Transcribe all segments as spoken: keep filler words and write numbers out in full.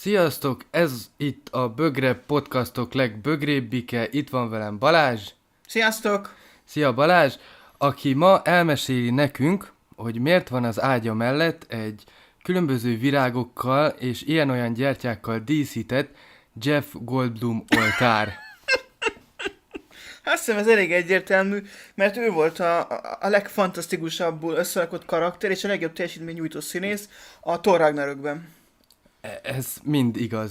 Sziasztok, ez itt a Bögre podcastok legbögrébbike, itt van velem Balázs. Sziasztok! Szia Balázs, aki ma elmeséli nekünk, hogy miért van az ágya mellett egy különböző virágokkal és ilyen-olyan gyertyákkal díszített Jeff Goldblum oltár. Azt hiszem ez elég egyértelmű, mert ő volt a, a, a legfantasztikusabbul összerakott karakter és a legjobb teljesítmény nyújtó színész a Thor Ragnarökben. Ez mind igaz.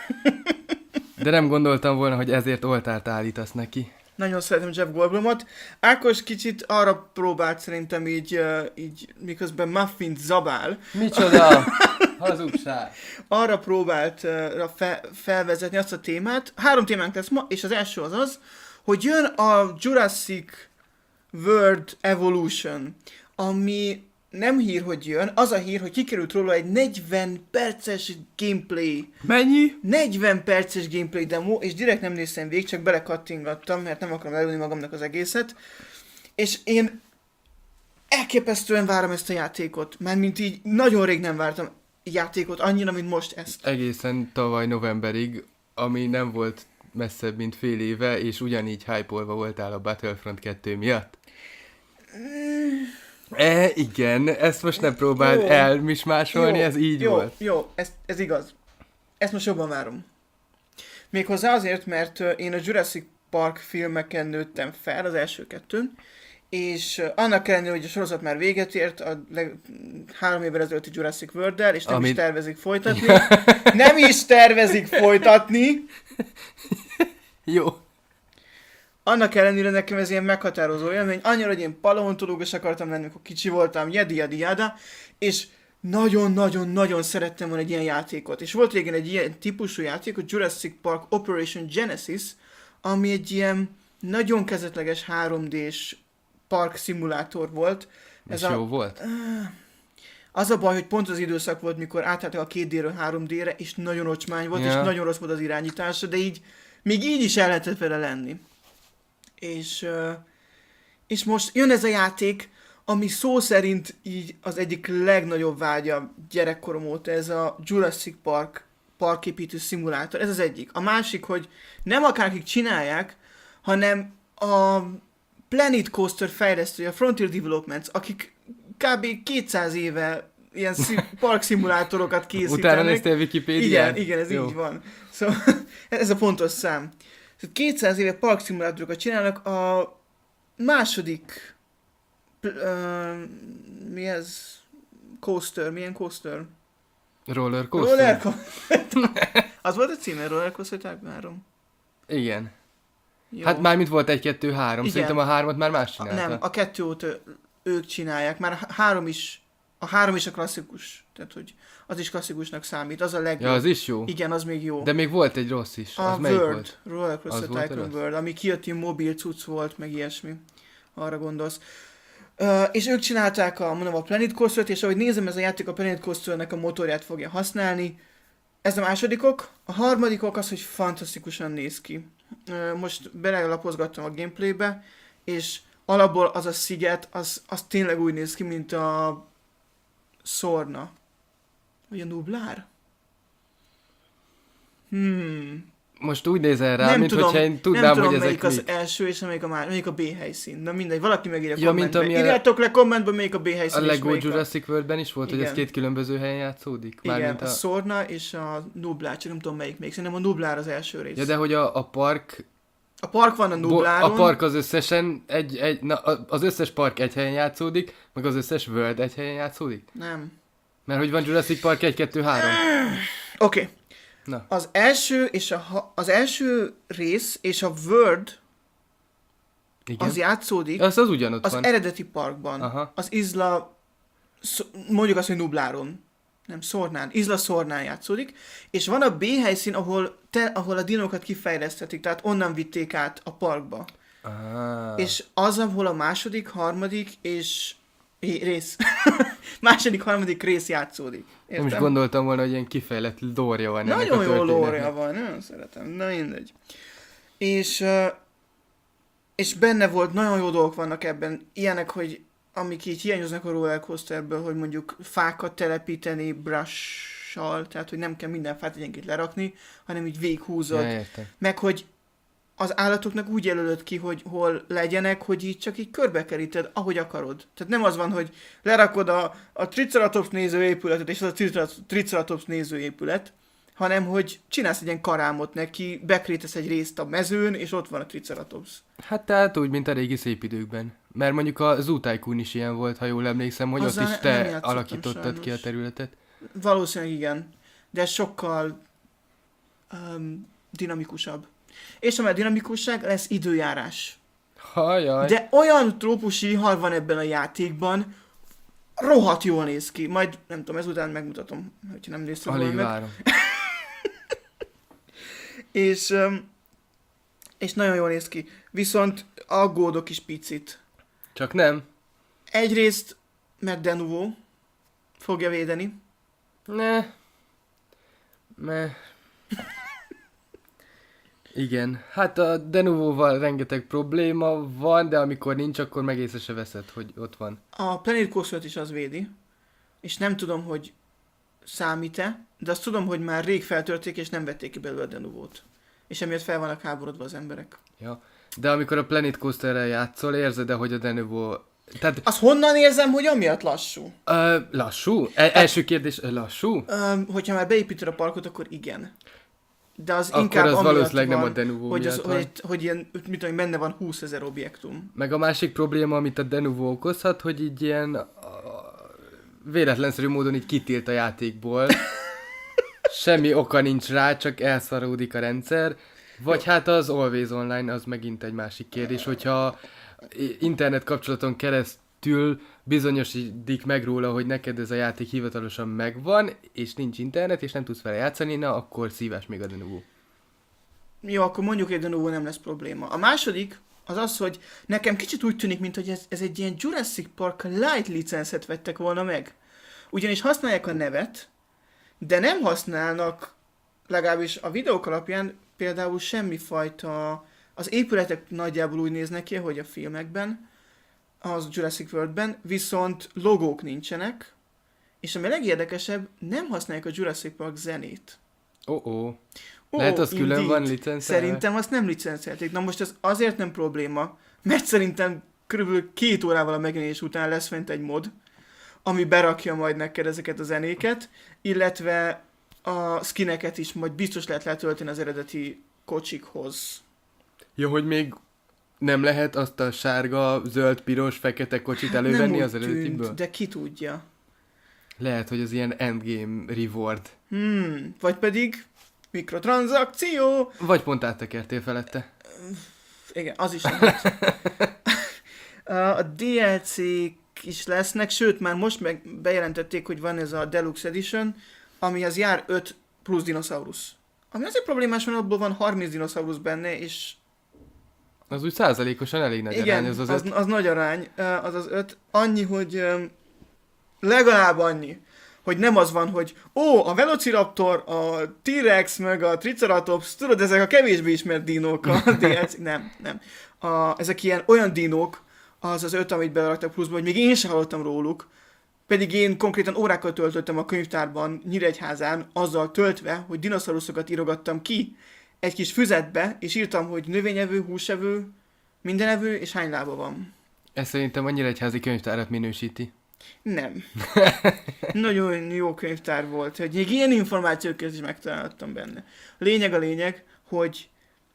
De nem gondoltam volna, hogy ezért oltárt állítasz neki. Nagyon szeretem Jeff Goldblumot. Ákos kicsit arra próbált szerintem így, uh, így miközben muffint zabál. Micsoda? Hazugság. Arra próbált uh, fe, felvezetni azt a témát. Három témánk lesz ma, és az első az az, hogy jön a Jurassic World Evolution, ami nem hír, hogy jön, az a hír, hogy kikerült róla egy negyven perces gameplay. Mennyi? negyven perces gameplay demo, és direkt nem néztem végig, csak belekattingattam, mert nem akarom elülni magamnak az egészet. És én elképesztően várom ezt a játékot, mert mint így nagyon rég nem vártam játékot annyira, mint most ezt. Egészen tavaly novemberig, ami nem volt messzebb, mint fél éve, és ugyanígy hype-olva voltál a Battlefront kettő miatt. Mm. E, igen, ezt most nem próbáld jó. elmismásolni, jó, ez így jó, volt. Jó, ez, ez igaz. Ezt most jobban várom. Méghozzá azért, mert én a Jurassic Park filmeken nőttem fel, az első kettőn, és annak ellenére, hogy a sorozat már véget ért, a leg, három évvel ezelőtti Jurassic World-del, és nem Amit... is tervezik folytatni. nem is tervezik folytatni! Jó. Annak ellenére nekem ez ilyen meghatározó élmény, annyira, hogy én paleontológus akartam lenni, amikor kicsi voltam, jedi, jedi, jada, és nagyon-nagyon-nagyon szerettem volna egy ilyen játékot. És volt régen egy ilyen típusú játék, a Jurassic Park Operation Genesis, ami egy ilyen nagyon kezdetleges három dés park szimulátor volt. Ez a... jó volt? Az a baj, hogy pont az időszak volt, mikor átálltak a két dé-ről három dé-re, és nagyon ocsmány volt, ja. és nagyon rossz volt az irányítása, de így, még így is el lehetett vele lenni. És, uh, és most jön ez a játék, ami szó szerint így az egyik legnagyobb vágya gyerekkorom óta, ez a Jurassic Park parképítő szimulátor. Ez az egyik. A másik, hogy nem akárkik csinálják, hanem a Planet Coaster fejlesztője, a Frontier Developments, akik kb. kétszáz éve ilyen szim- park szimulátorokat készítenek. Utána néztél Wikipédián? Igen, igen, ez Jó. így van. Szóval ez a pontos szám. kétszáz éve park szimulátorokat csinálnak, a második uh, mi ez? Coaster, milyen coaster? Roller coaster? Roller coaster. Az volt a címe, Roller Coaster Tycoon három? Igen. Jó. Hát mármint volt egy, kettő, három. Igen. Szerintem a hármat már más csinálta. Nem, a kettő óta ők csinálják. Már a három is, a három is a klasszikus. Tehát, hogy az is klasszikusnak számít. Az a legjobb. Ja, az is jó. Igen, az még jó. De még volt egy rossz is. A az melyik World, volt? Roller Coaster Tycoon World, ami kijött ilyen mobil cucc volt, meg ilyesmi. Arra gondolsz. Uh, és ők csinálták a, mondom, a Planet Coaster-t, és ahogy nézem, ez a játék a Planet Coaster-nek a motorját fogja használni. Ez a másodikok. A harmadikok az, hogy fantasztikusan néz ki. Uh, most belelapozgattam a gameplaybe, és alapból az a sziget, az, az tényleg úgy néz ki, mint a Szorna. Vagy a Nublár? Hmm... Most úgy nézel rá, nem mint tudom, hogyha én tudnám, nem tudom, hogy ezek melyik az mik. első, és melyik a, má... melyik a B helyszín. Na mindegy, valaki megírja Ja, kommentbe. mint ami a- Írjátok le kommentben, melyik a B helyszín. A és Lego melyik Jurassic Worldben is volt, hogy ez Igen. két különböző helyen játszódik? Igen, Mármint a... a Szorna és a Nublár, csak nem tudom melyik még. Szerintem a Nublár az első rész. Ja, de hogy a, a park... A park van a Bo- Nubláron. a park az összesen egy, egy... Na, az összes park egy helyen játszódik, meg az összes World egy helyen játszódik? Nem. Mert hogy van Jurassic Park egy, kettő, három. Oké. Okay. Na. Az első és a, ha- az első rész és a World Igen. az játszódik Az az ugyanott az van. eredeti parkban. Aha. Az Isla, Sz- mondjuk azt, hogy Nubláron. Nem, Szornán. Isla Szornán játszódik. És van a B helyszín, ahol, te, ahol a dinókat kifejlesztetik, tehát onnan vitték át a parkba. Ah. És az, ahol a második, harmadik és é, rész. második, harmadik rész játszódik. Értem? Nem is gondoltam volna, hogy ilyen kifejlett lória van ennek a Nagyon jó történetnek. lória van, nagyon szeretem. Na mindegy. És, uh, és benne volt, nagyon jó dolgok vannak ebben. Ilyenek, hogy amik így hiányoznak a roller coasterből, hogy mondjuk fákat telepíteni, brush mással, tehát hogy nem kell minden fát egyenként lerakni, hanem így végighúzod. Ja, értem. Meg hogy az állatoknak úgy jelölöd ki, hogy hol legyenek, hogy így csak így körbekeríted, ahogy akarod. Tehát nem az van, hogy lerakod a, a Triceratops nézőépületet, és az a Triceratops nézőépület, hanem hogy csinálsz egy ilyen karámot neki, bekrétesz egy részt a mezőn, és ott van a Triceratops. Hát tehát úgy, mint a régi szép időkben. Mert mondjuk a Zoo Tycoon is ilyen volt, ha jól emlékszem, hogy Azzal ott is ne- nem te játszottam alakítottad sajnos. ki a területet. Valószínűleg igen, de ez sokkal um, dinamikusabb. És amely dinamikusság, lesz időjárás. Hajaj. De olyan trópusi hal van ebben a játékban, rohadt jól néz ki. Majd, nem tudom, ezután megmutatom, hogyha nem néztem volna Alig meg. várom. És, um, és nagyon jól néz ki. Viszont aggódok is picit. Csak nem. Egyrészt, mert Denuvo fogja védeni. Ne. Ne. Igen. Hát a Denuvo-val rengeteg probléma van, de amikor nincs, akkor meg észre se veszed, hogy ott van. A Planet Coaster-t is az védi. És nem tudom, hogy számít-e, de azt tudom, hogy már rég feltörték, és nem vették ki belőle a Denuvót. És emiatt fel vannak háborodva az emberek. Ja. De amikor a Planet Coasterrel játszol, érzed-e, hogy a Denuvo... Tehát... Azt honnan érzem, hogy amiatt lassú? Ö, lassú? E- első kérdés, ö, lassú? Um, hogyha már beépíted a parkot, akkor igen. De az Akkor inkább az amiatt valószínűleg van, nem a Denuvo hogy, az, miatt van. hogy, hogy ilyen, mit tudom, benne van húszezer objektum. Meg a másik probléma, amit a Denuvo okozhat, hogy így ilyen a, véletlenszerű módon így kitilt a játékból. Semmi oka nincs rá, csak elszaródik a rendszer. Vagy hát az Always Online, az megint egy másik kérdés, hogyha internet kapcsolaton keresztül bizonyosodik meg róla, hogy neked ez a játék hivatalosan megvan, és nincs internet, és nem tudsz vele játszani, na akkor szívás még a Denuvo. Jó, akkor mondjuk, hogy Denuvo nem lesz probléma. A második az az, hogy nekem kicsit úgy tűnik, mint hogy ez, ez egy ilyen Jurassic Park Lite licenszet vettek volna meg. Ugyanis használják a nevet, de nem használnak, legalábbis a videók alapján például semmifajta, az épületek nagyjából úgy néznek ki, hogy a filmekben, az Jurassic Worldben, viszont logók nincsenek, és ami a legérdekesebb, nem használják a Jurassic Park zenét. Oh-oh. Ó, Lehet, az külön indeed. van licencelve? Szerintem azt nem licencelték. Na most ez azért nem probléma, mert szerintem körülbelül két órával a megjelenés után lesz fent egy mod, ami berakja majd neked ezeket a zenéket, illetve a skineket is majd biztos lehet letölteni az eredeti kocsikhoz. Jó, hogy még nem lehet azt a sárga, zöld, piros, fekete kocsit elővenni nem az úgy eredetiből? tűnt, de ki tudja. Lehet, hogy az ilyen endgame reward. Hmm, vagy pedig mikrotranszakció. Vagy pont áttekertél felette. Igen, az is lehet. A dé el cé-k is lesznek, sőt már most meg bejelentették, hogy van ez a Deluxe Edition, ami az jár öt plusz dinoszaurusz. Ami azért problémás, mert abból van harminc dinoszaurusz benne, és Az úgy százalékosan elég nagy igen, arány, az az, az, öt. az nagy arány, az az öt. Annyi, hogy öm, legalább annyi, hogy nem az van, hogy ó, a Velociraptor, a T-Rex, meg a Triceratops, tudod, ezek a kevésbé ismert dinók a dé el cé. Nem, nem. A, ezek ilyen olyan dinók, az az öt, amit beleraktak pluszba, hogy még én sem hallottam róluk, pedig én konkrétan órákat töltöttem a könyvtárban, Nyíregyházán, azzal töltve, hogy dinoszauruszokat írogattam ki egy kis füzetbe, és írtam, hogy növényevő, húsevő, mindenevő, és hány lába van. Ez szerintem annyira egyházi könyvtárat minősíti. Nem. Nagyon jó könyvtár volt, hogy még ilyen információkat is megtaláltam benne. Lényeg a lényeg, hogy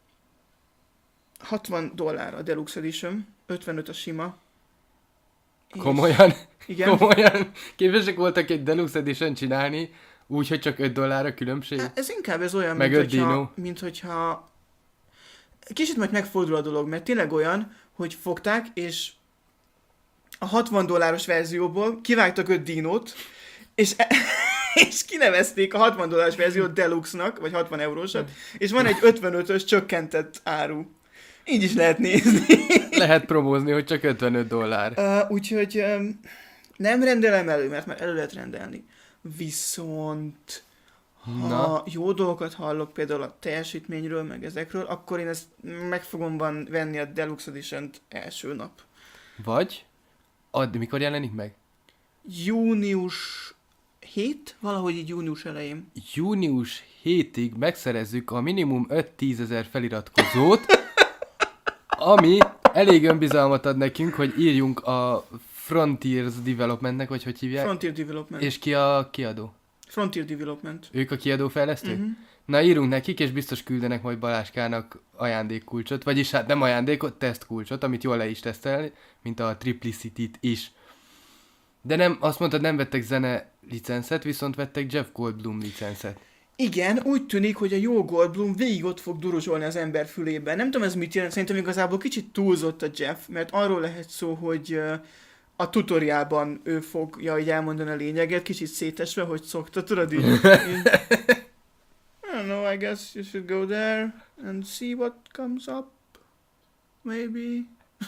hatvan dollár a Deluxe Edition, ötvenöt a sima. És- Komolyan? Igen. Komolyan? Képesek voltak egy Deluxe Edition csinálni, úgy, hogy csak öt dollár a különbség? Hát ez inkább ez olyan, Meg mint, öt hogyha, dino. mint hogyha kicsit majd megfordul a dolog, mert tényleg olyan, hogy fogták, és a hatvan dolláros verzióból kivágtak öt dinót, és, e- és kinevezték a hatvan dolláros verziót Deluxe-nak, vagy hatvan eurósat, és van egy ötvenötös csökkentett áru. Így is lehet nézni. Lehet promózni, hogy csak ötvenöt dollár. Uh, úgyhogy um, nem rendelem elő, mert már elő lehet rendelni. Viszont ha Na. jó dolgokat hallok például a teljesítményről, meg ezekről, akkor én ezt meg fogom van venni a Deluxe Edition-t első nap. Vagy? Add, mikor jelenik meg? Június hét, valahogy így június elején. Június hétig megszerezzük a minimum öt-tízezer feliratkozót, ami elég önbizalmat ad nekünk, hogy írjunk a Frontiers Developmentnek, vagy hogy hívják? Frontier Development. És ki a kiadó? Frontier Development. Ők a kiadó fejlesztők? Uh-huh. Na, írunk nekik, és biztos küldenek majd Balázskának ajándékkulcsot, vagyis hát nem ajándékot, tesztkulcsot, amit jól le is tesztel, mint a Triplicity-t is. De nem, azt mondtad, nem vettek zene licenszet, viszont vettek Jeff Goldblum licenszet. Igen, úgy tűnik, hogy a jó Goldblum végig ott fog duruzsolni az ember fülében. Nem tudom, ez mit jelent, szerintem igazából kicsit túlzott a Jeff, mert arról lehet szó, hogy uh, a tutoriálban ő fogja így elmondani a lényeget, kicsit szétesve, hogy szokta, tudod így. így I don't know, I guess you should go there and see what comes up. Maybe.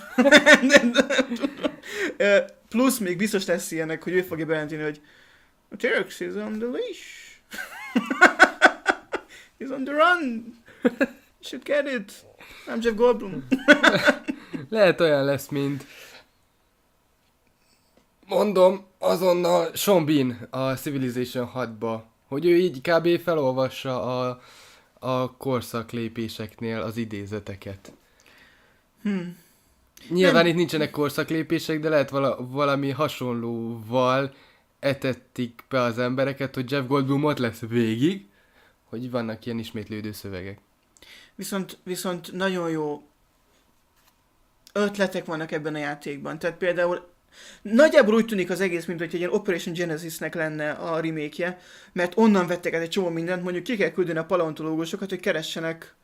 uh, plusz még biztos lesz ilyenek, hogy ő fogja bejelenteni, hogy T-Rex is on the leash. He's on the run. You should get it. I'm Jeff Goldblum. Lehet olyan lesz, mint... Mondom, azonnal Sean Bean a Civilization hatba, hogy ő így kb. Felolvassa a, a korszaklépéseknél az idézeteket. Hmm. Nyilván Nem. itt nincsenek korszaklépések, de lehet vala, valami hasonlóval etettik be az embereket, hogy Jeff Goldblum ott lesz végig, hogy vannak ilyen ismétlődő szövegek. Viszont, viszont nagyon jó ötletek vannak ebben a játékban. Tehát például nagyjából úgy tűnik az egész, mint hogy egy ilyen Operation Genesisnek lenne a remake-je, mert onnan vettek el egy csomó mindent, mondjuk ki kell küldeni a paleontológusokat, hogy keressenek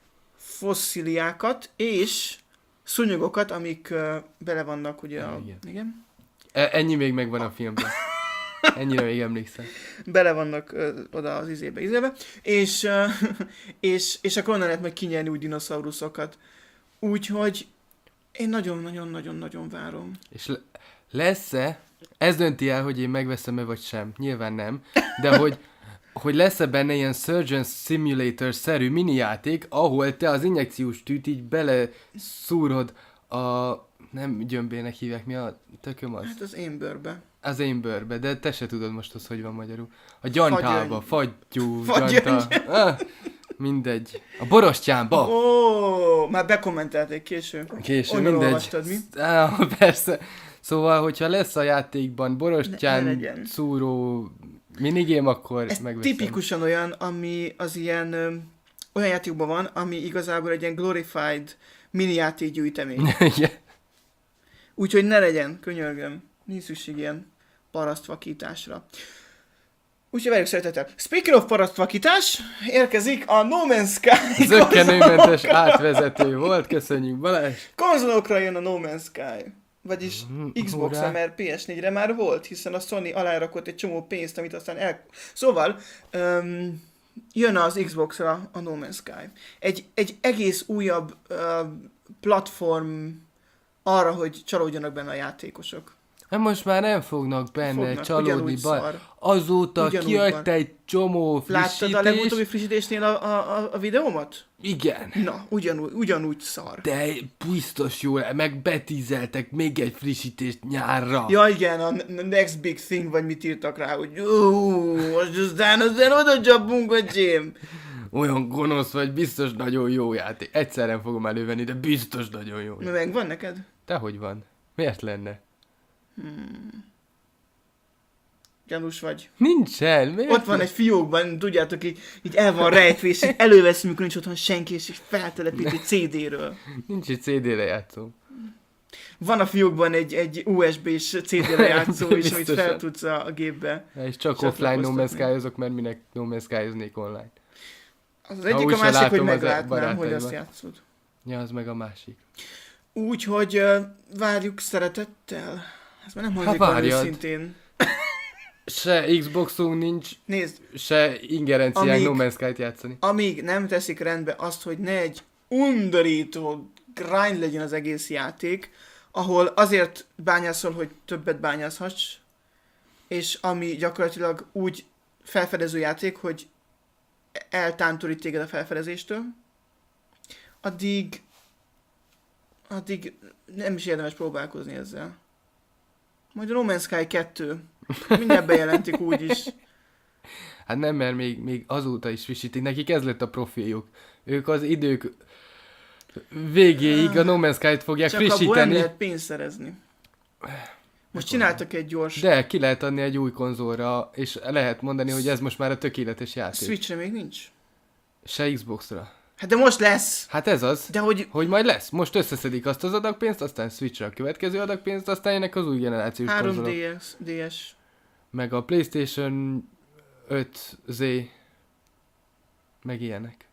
fosszíliákat és szúnyogokat, amik uh, bele vannak ugye a... Igen. Igen? E- ennyi még megvan a filmben. Ennyire még emlékszem. Bele vannak uh, oda az izébe, izébe, és, uh, és, és akkor onnan lehet majd kinyerni úgy dinoszauruszokat. Úgyhogy én nagyon-nagyon-nagyon-nagyon várom. És le- lesz-e, ez dönti el, hogy én megveszem-e vagy sem, nyilván nem, de hogy, hogy lesz-e benne ilyen Surgeon Simulator-szerű minijáték, ahol te az injekciós tűt így bele szúrod a, nem gyömbének hívják, mi a tököm az? Hát az én bőrbe. Az én bőrbe, de te se tudod most az, hogy van magyarul. A gyantába, fagyú, Fagyöngy. gyanta. Ah, mindegy. A borostyánba. Ó, már bekommentelték később. Késő, Onnan mindegy. olvastad, mi? Á, persze. Szóval, hogyha lesz a játékban borostyán Ne- ne legyen. szúró minigém, akkor Ez megveszem. tipikusan olyan, ami az ilyen ö, olyan játékban van, ami igazából egy ilyen glorified mini játékgyűjtemény. Igen. Úgyhogy ne legyen, könyörgöm. Nincs szükség ilyen parasztvakításra. Úgyhogy várjuk szeretettel. Speaking of parasztvakítás, érkezik a No Man's Sky Zökkenőmentes konzolokra. átvezető volt, köszönjük Balázs. Konzolokra jön a No Man's Sky. Vagyis Mm, Xbox-ra, hurrá. mert pé es négyre már volt, hiszen a Sony alárakott egy csomó pénzt, amit aztán el... Szóval, um, jön az Xbox-ra a No Man's Sky. Egy, egy egész újabb uh, platform arra, hogy csalódjanak benne a játékosok. Hát most már nem fognak benne Fognak, csalódni. ugyanúgy Bal. szar. Azóta Ugyanúgy kiadta van. egy csomó frissítés. Láttad a legutóbbi frissítésnél a, a, a, a videómat? Igen. Na, ugyanúgy, ugyanúgy szar. De biztos jó, meg betízeltek még egy frissítést nyárra. Ja igen, a n- next big thing, vagy mit írtak rá, hogy jó, most aztán aztán oda csapunk, öcsém. Olyan gonosz vagy, biztos nagyon jó játék. Egyszer nem fogom elővenni, de biztos nagyon jó. Na, megvan neked? Dehogy van. Miért lenne? Gyanús vagy. Nincsen. Miért Ott van egy fiókban, tudjátok, így, így el van rejtve, és így elővesz, mikor nincs otthon senki, és így feltelepít egy cé dé-ről. Nincs egy cé dére játszó. Van a fiókban egy, egy u es bé-s cé dé-re játszó is, amit Biztosan. fel tudsz a, a gépbe. És csak És offline No Man's leposztolni. Sky-ozok, mert minek No Man's Sky-oznék online. Az, az Ha egyik, a úgyse másik, hogy látom az meglátnám, hogy barátaimat. azt játszod. Ja, az meg a másik. Úgyhogy uh, várjuk szeretettel. Ezt már nem Ha hangzik olyan várjad. őszintén. Se Xboxunk nincs, Nézd, se ingerenciánk Amíg- No Man's Sky-t játszani. amíg nem teszik rendbe azt, hogy ne egy undorító grind legyen az egész játék, ahol azért bányászol, hogy többet bányászhass, és ami gyakorlatilag úgy felfedező játék, hogy eltántorít téged a felfedezéstől, addig addig nem is érdemes próbálkozni ezzel. Majd a No Man's Sky kettő Mindjárt bejelentik úgyis. Hát nem, mert még, még azóta is frissítik. Nekik ez lett a profiljuk. Ők az idők végéig a No Man's Sky-t fogják Csak abból nem frissíteni. lehet pénzt szerezni. Most csináltak egy gyors... De ki lehet adni egy új konzolra, és lehet mondani, hogy ez most már a tökéletes játék. Switchre még nincs. Se Xboxra. Hát de most lesz! Hát ez az, De hogy... hogy majd lesz. Most összeszedik azt az adagpénzt, aztán Switchre a következő adagpénzt, aztán jönnek az új generációs három konzolok. dé es, dé es. Meg a PlayStation öt zé, meg ilyenek.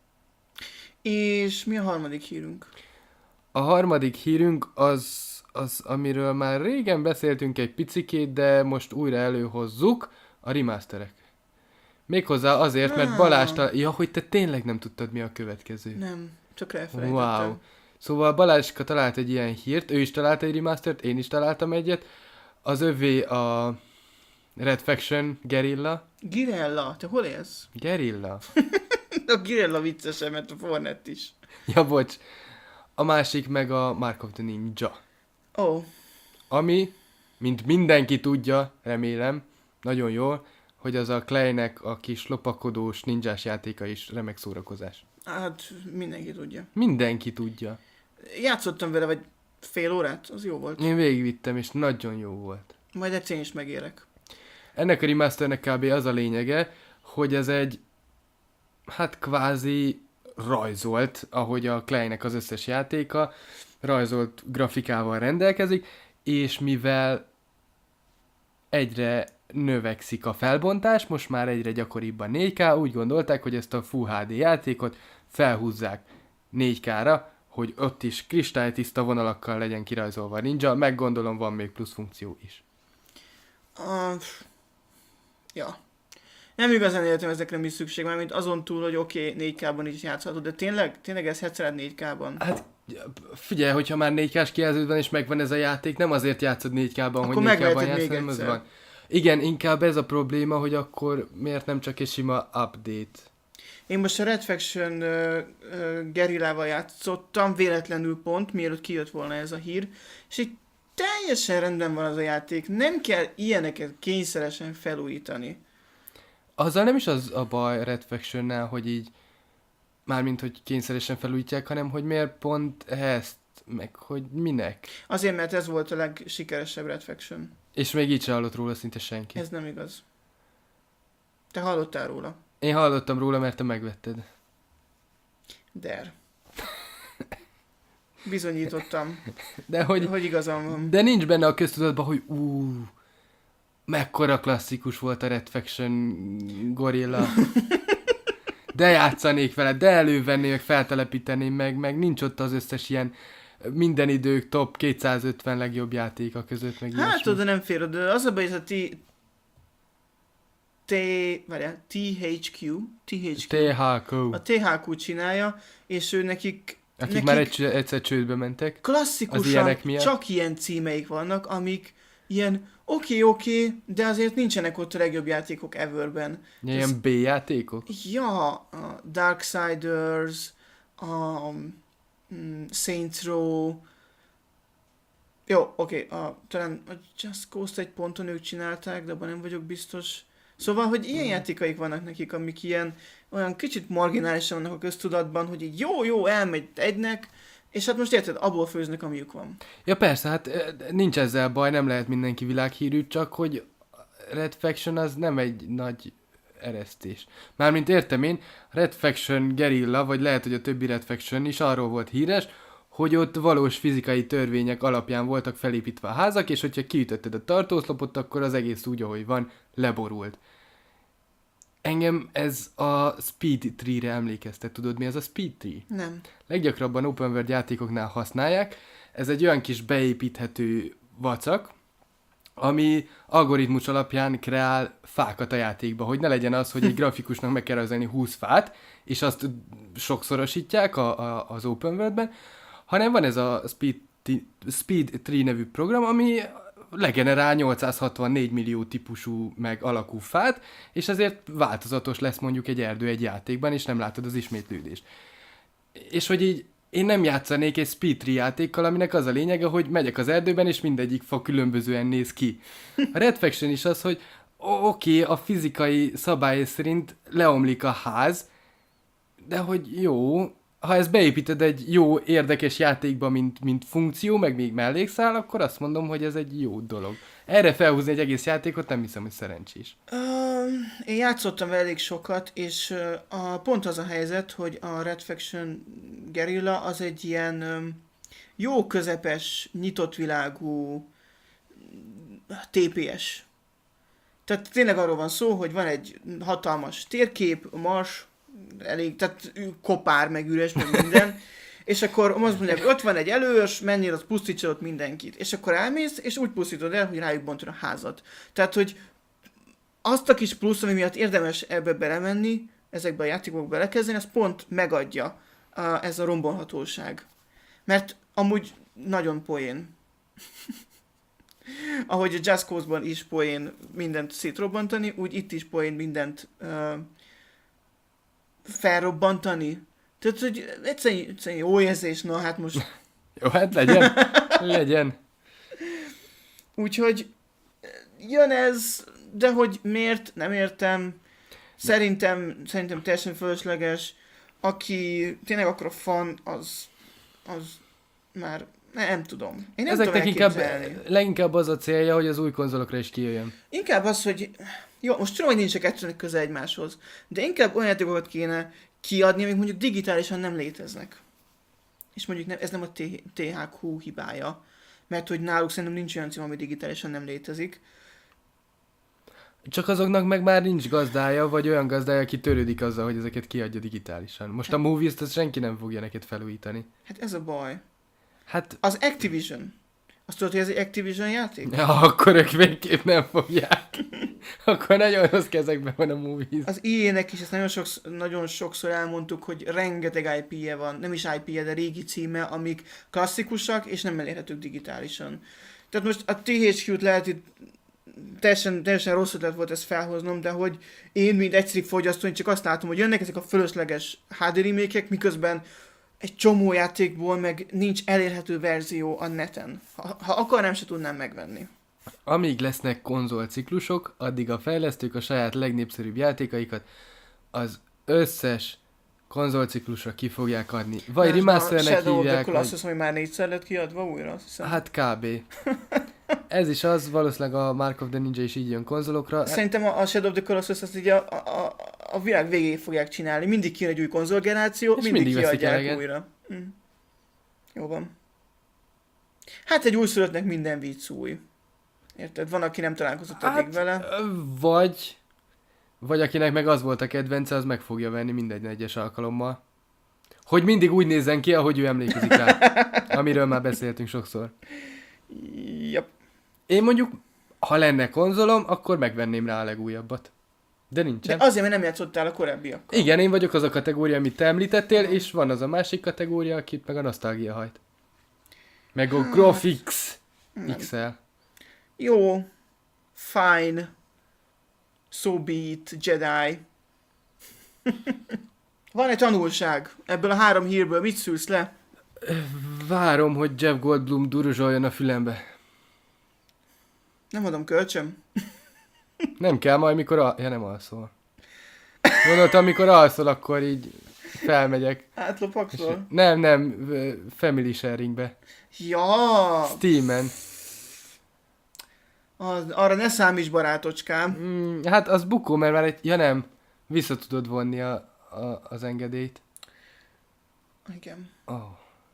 És mi a harmadik hírünk? A harmadik hírünk az, az, amiről már régen beszéltünk egy picikét, de most újra előhozzuk, a remasterek. Méghozzá azért, mert Ah. Balázs tal- Ja, hogy te tényleg nem tudtad, mi a következő. Nem, csak elfelejtettem. Wow. Szóval Balázska talált egy ilyen hírt, ő is talált egy remastert, én is találtam egyet. Az övé a Red Faction Guerrilla. Girella, te hol élsz? Guerrilla? A Girella viccesem, mert a Fornet is. Ja, bocs. A másik meg a Mark of the Ninja. Ó, oh, Ami, mint mindenki tudja, remélem, nagyon jól, hogy az a Clay-nek a kis lopakodós ninjás játéka is remek szórakozás. hát mindenki tudja. Mindenki tudja. Játszottam vele, vagy fél órát, az jó volt. Én végigvittem, és nagyon jó volt. Majd egyszer én is megérek. Ennek a remasternek kb. Az a lényege, hogy ez egy, hát kvázi rajzolt, ahogy a Clay-nek az összes játéka, rajzolt grafikával rendelkezik, és mivel egyre növekszik a felbontás, most már egyre gyakoribb a négy ká, úgy gondolták, hogy ezt a Full há dé játékot felhúzzák négy ká-ra, hogy ott is kristálytiszta vonalakkal legyen kirajzolva a ninja, meg gondolom van még plusz funkció is. Uh, ja. Nem igazán értem ezekre mi szükség, mert mint azon túl, hogy oké, okay, négy ká-ban is játszható, de tényleg, tényleg ezt hetered négy ká-ban? Hát figyelj, hogyha már négy ká-s kijelződ van és megvan ez a játék, nem azért játszod négy ká-ban, Akkor hogy négy ká-ban megveheted játsz, még hanem az egyszer. van. Igen, inkább ez a probléma, hogy akkor miért nem csak egy sima update. Én most a Red Faction uh, uh, gerillával játszottam, véletlenül pont, mielőtt kijött volna ez a hír, és így teljesen rendben van az a játék, nem kell ilyeneket kényszeresen felújítani. Azzal nem is az a baj Red Faction-nel, hogy így, mármint hogy kényszeresen felújítják, hanem hogy miért pont ezt, meg hogy minek. Azért, mert ez volt a legsikeresebb Red Faction. És még így se hallott róla szinte senki. Ez nem igaz. Te hallottál róla? Én hallottam róla, mert te megvetted. Der. Bizonyítottam, De hogy, hogy igazam van. de nincs benne a köztudatban, hogy ú, mekkora klasszikus volt a Red Faction gorilla. De játszanék vele, de elővenném, meg feltelepíteném meg, meg nincs ott az összes ilyen minden idők top kétszázötven legjobb játéka között, meg Hát ilyesmi. oda nem fér oda. Az a baj, ez a T... T... Várjál, té há kú. té há kú. té há kú. A té há kú csinálja, és ő nekik... Akik nekik már egy, egyszer csődbe mentek. Az klasszikusan ilyenek miatt? csak ilyen címeik vannak, amik ilyen oké, okay, oké, okay, de azért nincsenek ott a legjobb játékok everben. Ilyen B játékok? Ja, a Darksiders, a mm, Saints Row, jó, oké, okay, a, talán a Just Cause egy ponton ők csinálták, de abban nem vagyok biztos. Szóval, hogy ilyen játékaik vannak nekik, amik ilyen, olyan kicsit marginálisan vannak a köztudatban, hogy így jó, jó, elmegy egynek, és hát most érted, abból főznek, amiük van. Ja persze, hát eh, nincs ezzel baj, nem lehet mindenki világhírű, csak hogy Red Faction az nem egy nagy eresztés. Mármint értem én, Red Faction Guerrilla, vagy lehet, hogy a többi Red Faction is arról volt híres, hogy ott valós fizikai törvények alapján voltak felépítve a házak, és hogyha kiütötted a tartószlopot, akkor az egész úgy, ahogy van, leborult. Engem ez a Speed Tree-re emlékeztet. Tudod, mi ez a Speed Tree? Nem. Leggyakrabban open world játékoknál használják. Ez egy olyan kis beépíthető vacak, ami algoritmus alapján kreál fákat a játékba, hogy ne legyen az, hogy egy grafikusnak meg kell rajzolni húsz fát, és azt sokszorosítják a, a, az open worldben, hanem van ez a Speed, Speed Tree nevű program, ami legenerál nyolcszázhatvannégy millió típusú meg alakú fát, és ezért változatos lesz mondjuk egy erdő egy játékban, és nem látod az ismétlődést. És hogy így én nem játszanék egy speedrun játékkal, aminek az a lényege, hogy megyek az erdőben, és mindegyik fa különbözően néz ki. A Red Faction is az, hogy oké, okay, a fizikai szabály szerint leomlik a ház, de hogy jó, ha ezt beépíted egy jó, érdekes játékba, mint, mint funkció, meg még mellékszál, akkor azt mondom, hogy ez egy jó dolog. Erre felhúzni egy egész játékot nem hiszem, hogy szerencsés. Uh, én játszottam vele elég sokat, és uh, a, pont az a helyzet, hogy a Red Faction Guerrilla az egy ilyen um, jó közepes, nyitott világú té pé es. Tehát tényleg arról van szó, hogy van egy hatalmas térkép, mars, elég, tehát kopár, meg üres, meg minden, és akkor azt mondják, hogy ott van egy előös, menjél, az pusztítsad ott mindenkit. És akkor elmész, és úgy pusztítod el, hogy rájuk bontod a házat. Tehát, hogy azt a kis plusz, ami miatt érdemes ebbe belemenni, ezekbe a játékokba belekezdeni, az pont megadja a, ez a rombolhatóság. Mert amúgy nagyon poén. Ahogy a Just Cause-ban is poén mindent szétrobbantani, úgy itt is poén mindent uh, felrobbantani. Tehát, hogy egyszerűen, egyszerűen jó érzés, na hát most... Jó, hát legyen, legyen. Úgyhogy jön ez, de hogy miért, nem értem. Szerintem, szerintem teljesen fölösleges. Aki tényleg akkor a fan, az, az már nem, nem tudom. Én nem Ezeknek tudom inkább, elképzelni. leginkább az a célja, hogy az új konzolokra is kijöjjön. Inkább az, hogy jó, most tudom, hogy nincs a kettőnek köze egymáshoz, de inkább olyan játékokat kéne kiadni, amik mondjuk digitálisan nem léteznek. És mondjuk nem, ez nem a té há kú hibája, mert hogy náluk szerintem nincs olyan cím, ami digitálisan nem létezik. Csak azoknak meg már nincs gazdája, vagy olyan gazdája, aki törődik azzal, hogy ezeket kiadja digitálisan. Most a Movies-t azt senki nem fogja neked felújítani. Hát ez a baj. Hát... Az Activision. Azt tudod, hogy ez egy Activision játék? Ja, akkor ők végképp nem fogják. Akkor nagyon rossz kezekben van a Movies. Az í á-nek is ezt nagyon, sokszor, nagyon sokszor elmondtuk, hogy rengeteg i pé-je van, nem is i pé-je, de régi címe, amik klasszikusak, és nem elérhetők digitálisan. Tehát most a té há kút lehet itt teljesen, teljesen rossz ötlet volt ezt felhoznom, de hogy én, mint egyszerű fogyasztó, én csak azt látom, hogy jönnek ezek a fölösleges há dé remékek, miközben egy csomó játékból meg nincs elérhető verzió a neten. Ha, ha akarnám, se tudnám megvenni. Amíg lesznek konzolciklusok, addig a fejlesztők a saját legnépszerűbb játékaikat az összes konzolciklusra ki fogják adni. Vagy remasternek hívják. Shadow of the Colossus, vagy... hogy már négyszer lett kiadva újra, azt hiszem. Hát kb. Ez is az, valószínűleg a Mark of the Ninja is így jön konzolokra. Szerintem a Shadow of the Colossus azt így a, a, a világ végéig fogják csinálni. Mindig kijön egy új konzolgeneráció, mindig, mindig kiadják újra. Hm. Jó van. Hát egy újszülöttnek minden vicc új. Érted? Van, aki nem találkozott hát, eddig vele. Vagy... Vagy akinek meg az volt a kedvence, az meg fogja venni mindegy egyes alkalommal. Hogy mindig úgy nézzen ki, ahogy ő emlékezik rá. Amiről már beszéltünk sokszor. Yep. Én mondjuk, ha lenne konzolom, akkor megvenném rá a legújabbat. De nincsen. De azért, mert nem játszottál a korábbiakkal. Igen, én vagyok az a kategória, amit te említettél, és van az a másik kategória, akit meg a nosztalgia hajt. Meg a Graphics iksz el. Jó. Fine. So be it, Jedi. Van egy tanulság ebből a három hírből. Mit szülsz le? Várom, hogy Jeff Goldblum duruzsoljon a fülembe. Nem adom kölcsön. Nem kell majd, mikor al... Ja, nem alszol. Gondoltam, amikor alszol, akkor így felmegyek. Átlopakszol? Nem, nem, family sharingbe. Ja! Steamen. Az, arra ne számíts, barátocskám. Mm, hát az bukó, mert már egy... Ja nem, vissza tudod vonni a, a, az engedélyt. Igen. Oh.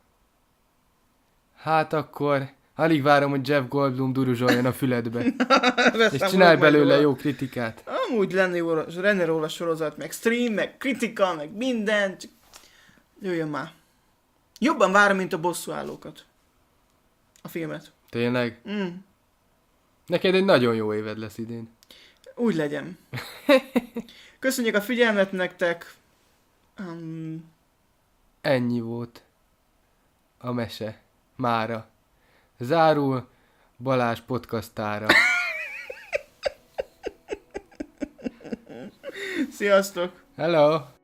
Hát akkor... Alig várom, hogy Jeff Goldblum duruzsoljon a füledbe. És csinálj belőle jó kritikát. Amúgy lenne, jó, lenne róla sorozat, meg stream, meg kritika, meg minden. Csak jöjjön már. Jobban várom, mint a bosszúállókat. A filmet. Tényleg? Mm. Neked egy nagyon jó éved lesz idén. Úgy legyen. Köszönjük a figyelmet nektek. Um... Ennyi volt a mese. Mára. Zárul Balázs podcastára. Sziasztok! Hello!